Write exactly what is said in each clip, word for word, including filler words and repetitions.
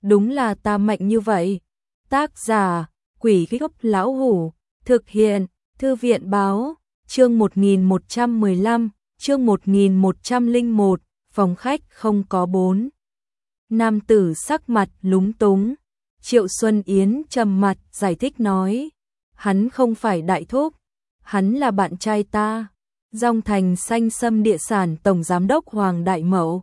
đúng là ta mạnh như vậy. Tác giả, Quỷ Gốc Lão Hủ, thực hiện, Thư viện Báo, chương một nghìn một trăm mười lăm, chương một nghìn một trăm lẻ một, phòng khách không có bốn. Nam tử sắc mặt lúng túng, Triệu Xuân Yến trầm mặt giải thích nói, hắn không phải đại thúc, hắn là bạn trai ta, Dong Thành Xanh Sâm Địa Sản Tổng Giám đốc Hoàng Đại Mậu.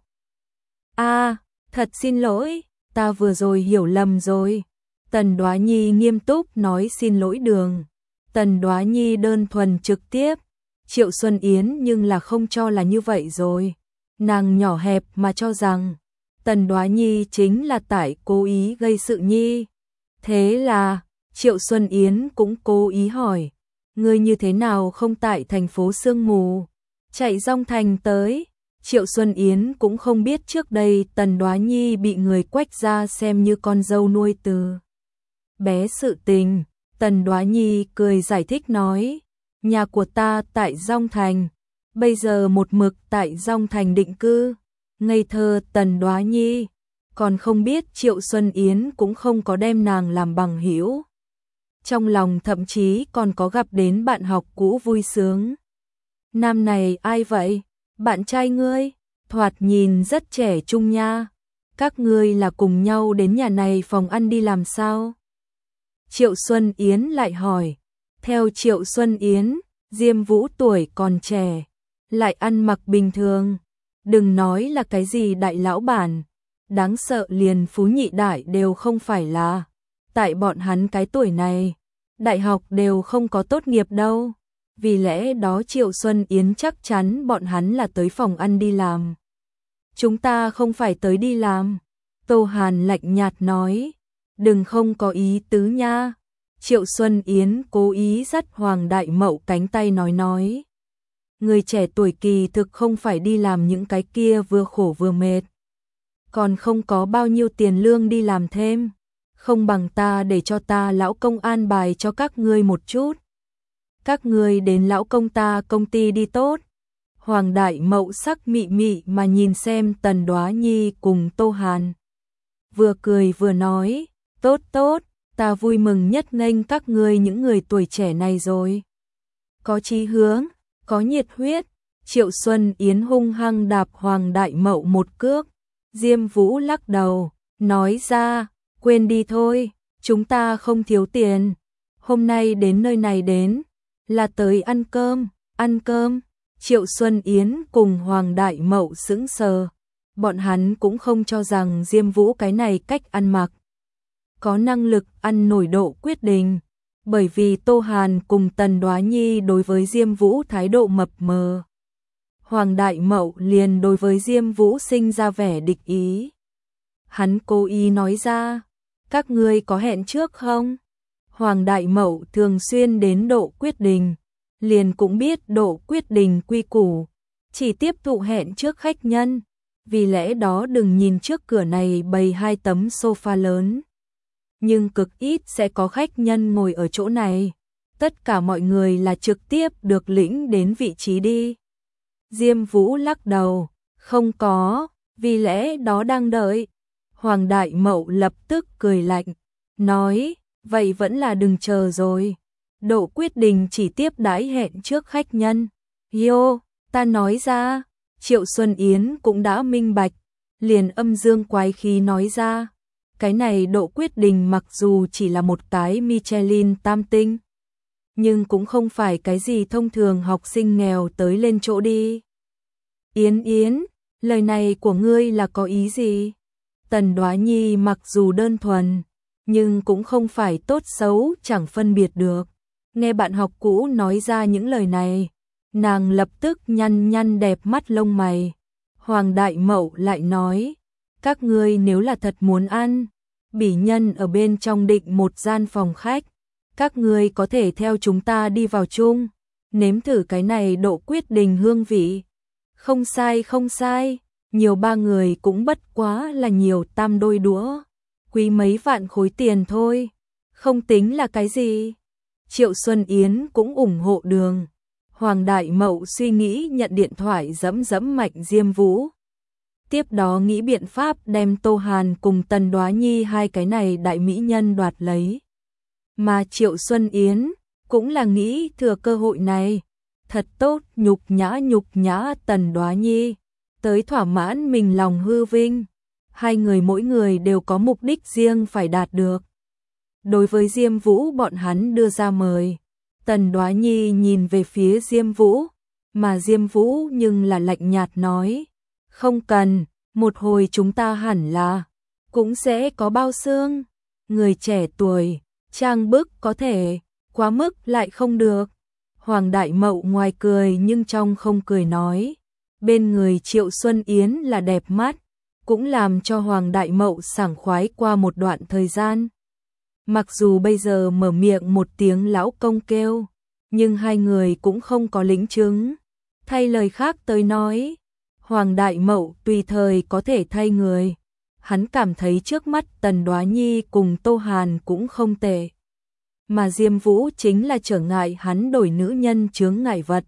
A, thật xin lỗi, ta vừa rồi hiểu lầm rồi. Tần Đoá Nhi nghiêm túc nói xin lỗi đường. Tần Đoá Nhi đơn thuần trực tiếp, Triệu Xuân Yến nhưng là không cho là như vậy rồi. Nàng nhỏ hẹp mà cho rằng Tần Đoá Nhi chính là tại cố ý gây sự nhi. Thế là Triệu Xuân Yến cũng cố ý hỏi, ngươi như thế nào không tại thành phố sương mù, chạy Dong Thành tới. Triệu Xuân Yến cũng không biết trước đây Tần Đoá Nhi bị người quách ra xem như con dâu nuôi từ bé sự tình. Tần Đoá Nhi cười giải thích nói, nhà của ta tại Dong Thành, bây giờ một mực tại Dong Thành định cư. Ngây thơ Tần Đoá Nhi còn không biết Triệu Xuân Yến cũng không có đem nàng làm bằng hữu. Trong lòng thậm chí còn có gặp đến bạn học cũ vui sướng. Nam này ai vậy? Bạn trai ngươi, thoạt nhìn rất trẻ trung nha. Các ngươi là cùng nhau đến nhà này phòng ăn đi làm sao? Triệu Xuân Yến lại hỏi. Theo Triệu Xuân Yến, Diêm Vũ tuổi còn trẻ, lại ăn mặc bình thường. Đừng nói là cái gì đại lão bản, đáng sợ liền phú nhị đại đều không phải là. Tại bọn hắn cái tuổi này, đại học đều không có tốt nghiệp đâu. Vì lẽ đó Triệu Xuân Yến chắc chắn bọn hắn là tới phòng ăn đi làm. Chúng ta không phải tới đi làm. Tô Hàn lạnh nhạt nói, đừng không có ý tứ nha. Triệu Xuân Yến cố ý dắt Hoàng Đại Mậu cánh tay nói nói, người trẻ tuổi kỳ thực không phải đi làm những cái kia vừa khổ vừa mệt, còn không có bao nhiêu tiền lương đi làm thêm, không bằng ta để cho ta lão công an bài cho các ngươi một chút. Các ngươi đến lão công ta công ty đi tốt. Hoàng Đại Mậu sắc mị mị mà nhìn xem Tần Đoá Nhi cùng Tô Hàn, vừa cười vừa nói, tốt tốt, ta vui mừng nhất nghênh các ngươi những người tuổi trẻ này rồi. Có chí hướng, có nhiệt huyết. Triệu Xuân Yến hung hăng đạp Hoàng Đại Mậu một cước. Diêm Vũ lắc đầu, nói ra, quên đi thôi, chúng ta không thiếu tiền. Hôm nay đến nơi này đến, là tới ăn cơm, ăn cơm. Triệu Xuân Yến cùng Hoàng Đại Mậu sững sờ. Bọn hắn cũng không cho rằng Diêm Vũ cái này cách ăn mặc có năng lực ăn nổi độ quyết định, bởi vì Tô Hàn cùng Tần Đoá Nhi đối với Diêm Vũ thái độ mập mờ. Hoàng Đại Mậu liền đối với Diêm Vũ sinh ra vẻ địch ý. Hắn cố ý nói ra, các ngươi có hẹn trước không? Hoàng Đại Mậu thường xuyên đến độ quyết định, liền cũng biết độ quyết định quy củ, chỉ tiếp thụ hẹn trước khách nhân. Vì lẽ đó đừng nhìn trước cửa này bày hai tấm sofa lớn, nhưng cực ít sẽ có khách nhân ngồi ở chỗ này. Tất cả mọi người là trực tiếp được lĩnh đến vị trí đi. Diêm Vũ lắc đầu, không có, vì lẽ đó đang đợi. Hoàng Đại Mậu lập tức cười lạnh, nói, vậy vẫn là đừng chờ rồi. Độ quyết định chỉ tiếp đãi hẹn trước khách nhân. Yo, ta nói ra. Triệu Xuân Yến cũng đã minh bạch, liền âm dương quái khí nói ra, cái này độ quyết định mặc dù chỉ là một cái Michelin tam tinh, nhưng cũng không phải cái gì thông thường học sinh nghèo tới lên chỗ đi. Yến Yến, lời này của ngươi là có ý gì? Tần Đoá Nhi mặc dù đơn thuần, nhưng cũng không phải tốt xấu chẳng phân biệt được. Nghe bạn học cũ nói ra những lời này, nàng lập tức nhăn nhăn đẹp mắt lông mày. Hoàng Đại Mậu lại nói, các ngươi nếu là thật muốn ăn, bỉ nhân ở bên trong định một gian phòng khách, các ngươi có thể theo chúng ta đi vào chung, nếm thử cái này độ quyết định hương vị. Không sai không sai, nhiều ba người cũng bất quá là nhiều tam đôi đũa, quý mấy vạn khối tiền thôi, không tính là cái gì. Triệu Xuân Yến cũng ủng hộ đường. Hoàng Đại Mậu suy nghĩ nhận điện thoại dẫm dẫm mạnh Diêm Vũ. tiếp đó nghĩ biện pháp đem Tô Hàn cùng Tần Đoá Nhi hai cái này đại mỹ nhân đoạt lấy. Mà Triệu Xuân Yến cũng là nghĩ thừa cơ hội này, thật tốt nhục nhã nhục nhã Tần Đoá Nhi, tới thỏa mãn mình lòng hư vinh. Hai người mỗi người đều có mục đích riêng phải đạt được. Đối với Diêm Vũ bọn hắn đưa ra mời, Tần Đoá Nhi nhìn về phía Diêm Vũ, mà Diêm Vũ nhưng là lạnh nhạt nói, không cần, một hồi chúng ta hẳn là cũng sẽ có bao xương. Người trẻ tuổi, trang bức có thể, quá mức lại không được. Hoàng Đại Mậu ngoài cười nhưng trong không cười nói, bên người Triệu Xuân Yến là đẹp mắt, cũng làm cho Hoàng Đại Mậu sảng khoái qua một đoạn thời gian. Mặc dù bây giờ mở miệng một tiếng lão công kêu, nhưng hai người cũng không có lĩnh chứng. Thay lời khác tới nói, Hoàng Đại Mậu tùy thời có thể thay người. Hắn cảm thấy trước mắt Tần Đoá Nhi cùng Tô Hàn cũng không tệ. Mà Diêm Vũ chính là trở ngại hắn đổi nữ nhân chướng ngại vật.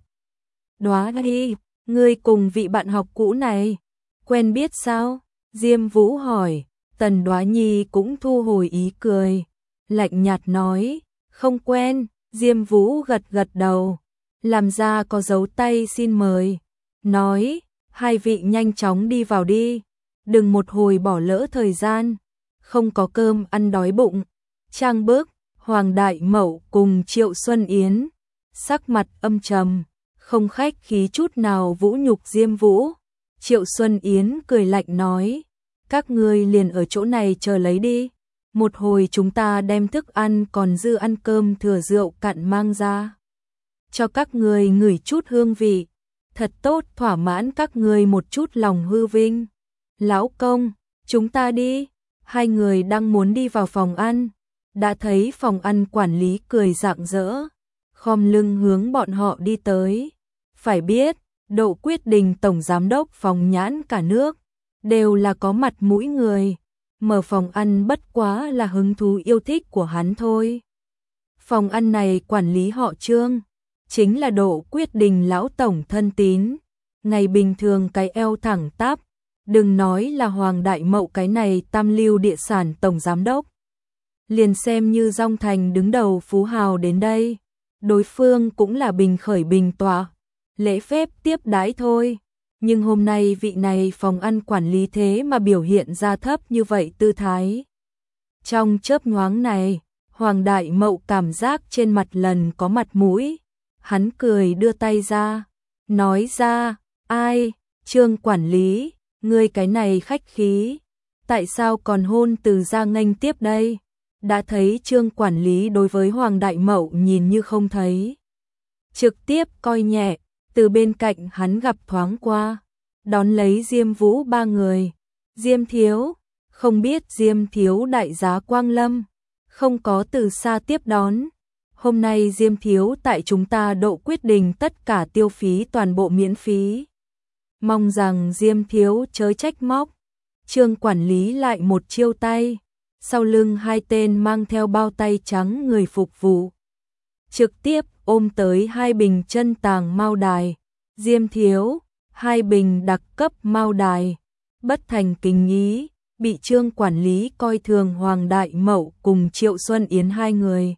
Đoá Nhi, ngươi cùng vị bạn học cũ này, quen biết sao? Diêm Vũ hỏi. Tần Đoá Nhi cũng thu hồi ý cười, lạnh nhạt nói, không quen. Diêm Vũ gật gật đầu, làm ra có dấu tay xin mời, nói, hai vị nhanh chóng đi vào đi, đừng một hồi bỏ lỡ thời gian, không có cơm ăn đói bụng. Trang bước, Hoàng Đại Mậu cùng Triệu Xuân Yến, sắc mặt âm trầm, không khách khí chút nào vũ nhục Diêm Vũ. Triệu Xuân Yến cười lạnh nói, các ngươi liền ở chỗ này chờ lấy đi, một hồi chúng ta đem thức ăn còn dư ăn cơm thừa rượu cạn mang ra, cho các ngươi ngửi chút hương vị, thật tốt thỏa mãn các ngươi một chút lòng hư vinh. Lão công, chúng ta đi. Hai người đang muốn đi vào phòng ăn, đã thấy phòng ăn quản lý cười rạng rỡ, khom lưng hướng bọn họ đi tới. Phải biết, Độ Quyết Đình tổng giám đốc phòng nhãn cả nước, đều là có mặt mũi người, mở phòng ăn bất quá là hứng thú yêu thích của hắn thôi. Phòng ăn này quản lý họ Trương, chính là Độ Quyết Đình lão tổng thân tín, ngày bình thường cái eo thẳng tắp, đừng nói là Hoàng Đại Mậu cái này tam lưu địa sản tổng giám đốc. Liền xem như Dong Thành đứng đầu phú hào đến đây, đối phương cũng là bình khởi bình tọa, lễ phép tiếp đãi thôi. Nhưng hôm nay vị này phòng ăn quản lý thế mà biểu hiện ra thấp như vậy tư thái. Trong chớp nhoáng này, Hoàng Đại Mậu cảm giác trên mặt lần có mặt mũi, hắn cười đưa tay ra, nói ra, ai, Trương quản lý, ngươi cái này khách khí, tại sao còn hôn từ ra nghênh tiếp đây? Đã thấy Trương quản lý đối với Hoàng Đại Mậu nhìn như không thấy, trực tiếp coi nhẹ, từ bên cạnh hắn gặp thoáng qua, đón lấy Diêm Vũ ba người. Diêm thiếu, không biết Diêm thiếu đại giá quang lâm, không có từ xa tiếp đón. Hôm nay Diêm thiếu tại chúng ta Độ Quyết Đình tất cả tiêu phí toàn bộ miễn phí. Mong rằng Diêm thiếu chớ trách móc. Trương quản lý lại một chiêu tay, sau lưng hai tên mang theo bao tay trắng người phục vụ, trực tiếp ôm tới hai bình chân tàng mao đài. Diêm thiếu, hai bình đặc cấp mao đài, bất thành kính ý, bị Trương quản lý coi thường. Hoàng Đại Mậu cùng Triệu Xuân Yến hai người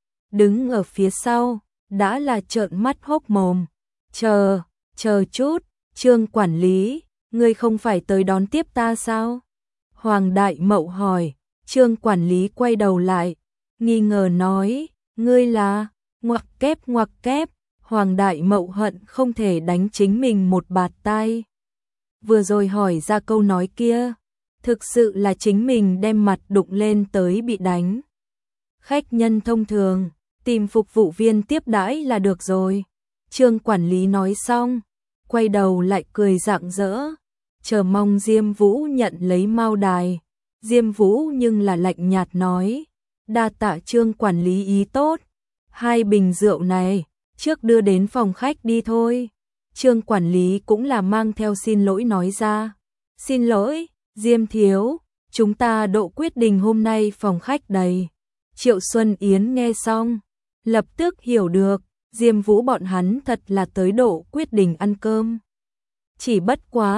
đứng ở phía sau, đã là trợn mắt hốc mồm. Chờ, chờ chút, Trương quản lý, ngươi không phải tới đón tiếp ta sao? Hoàng Đại Mậu hỏi. Trương quản lý quay đầu lại, nghi ngờ nói, ngươi là, ngoặc kép ngoặc kép. Hoàng Đại Mậu hận không thể đánh chính mình một bạt tai. Vừa rồi hỏi ra câu nói kia, thực sự là chính mình đem mặt đụng lên tới bị đánh. Khách nhân thông thường, tìm phục vụ viên tiếp đãi là được rồi. Trương quản lý nói xong, quay đầu lại cười rạng rỡ, chờ mong Diêm Vũ nhận lấy mao đài. Diêm Vũ nhưng là lạnh nhạt nói, đa tạ Trương quản lý ý tốt, hai bình rượu này trước đưa đến phòng khách đi thôi. Trương quản lý cũng là mang theo xin lỗi nói ra, xin lỗi, Diêm thiếu, chúng ta Độ Quyết Đình hôm nay phòng khách đầy. Triệu Xuân Yến nghe xong, lập tức hiểu được, Diêm Vũ bọn hắn thật là tới Độ Quyết Đình ăn cơm. Chỉ bất quá,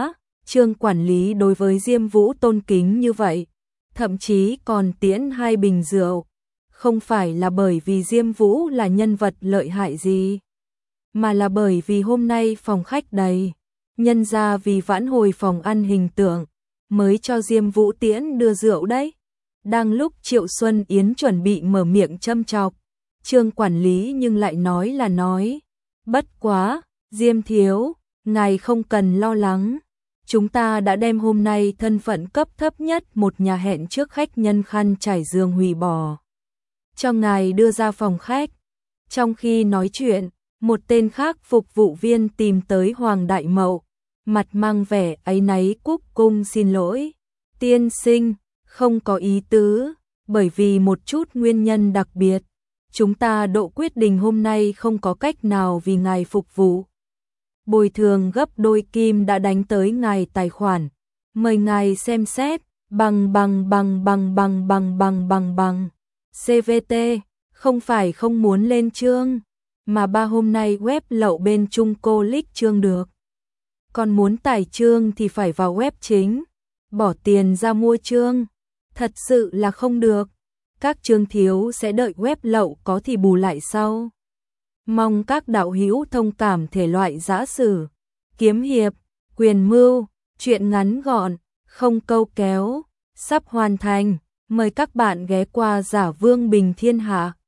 Trương quản lý đối với Diêm Vũ tôn kính như vậy, thậm chí còn tiễn hai bình rượu, không phải là bởi vì Diêm Vũ là nhân vật lợi hại gì, mà là bởi vì hôm nay phòng khách đầy, nhân ra vì vãn hồi phòng ăn hình tượng, mới cho Diêm Vũ tiễn đưa rượu đấy. Đang lúc Triệu Xuân Yến chuẩn bị mở miệng châm chọc, Trương quản lý nhưng lại nói là nói, bất quá, Diêm thiếu, ngài không cần lo lắng. Chúng ta đã đem hôm nay thân phận cấp thấp nhất một nhà hẹn trước khách nhân khăn trải giường hủy bỏ, cho ngài đưa ra phòng khách. Trong khi nói chuyện, một tên khác phục vụ viên tìm tới Hoàng Đại Mậu, mặt mang vẻ áy náy cúc cung xin lỗi. Tiên sinh, không có ý tứ, bởi vì một chút nguyên nhân đặc biệt, chúng ta Độ Quyết Đình hôm nay không có cách nào vì ngài phục vụ. Bồi thường gấp đôi kim đã đánh tới ngài tài khoản, mời ngài xem xét, bằng bằng bằng bằng bằng bằng bằng bằng bằng. xê vê tê, không phải không muốn lên chương, mà ba hôm nay web lậu bên Trung Cô lích chương được. Còn muốn tải chương thì phải vào web chính, bỏ tiền ra mua chương, thật sự là không được. Các chương thiếu sẽ đợi web lậu có thì bù lại sau. Mong các đạo hữu thông cảm thể loại giã sử, kiếm hiệp, quyền mưu, truyện ngắn gọn, không câu kéo, sắp hoàn thành. Mời các bạn ghé qua Giả Vương Bình Thiên Hạ.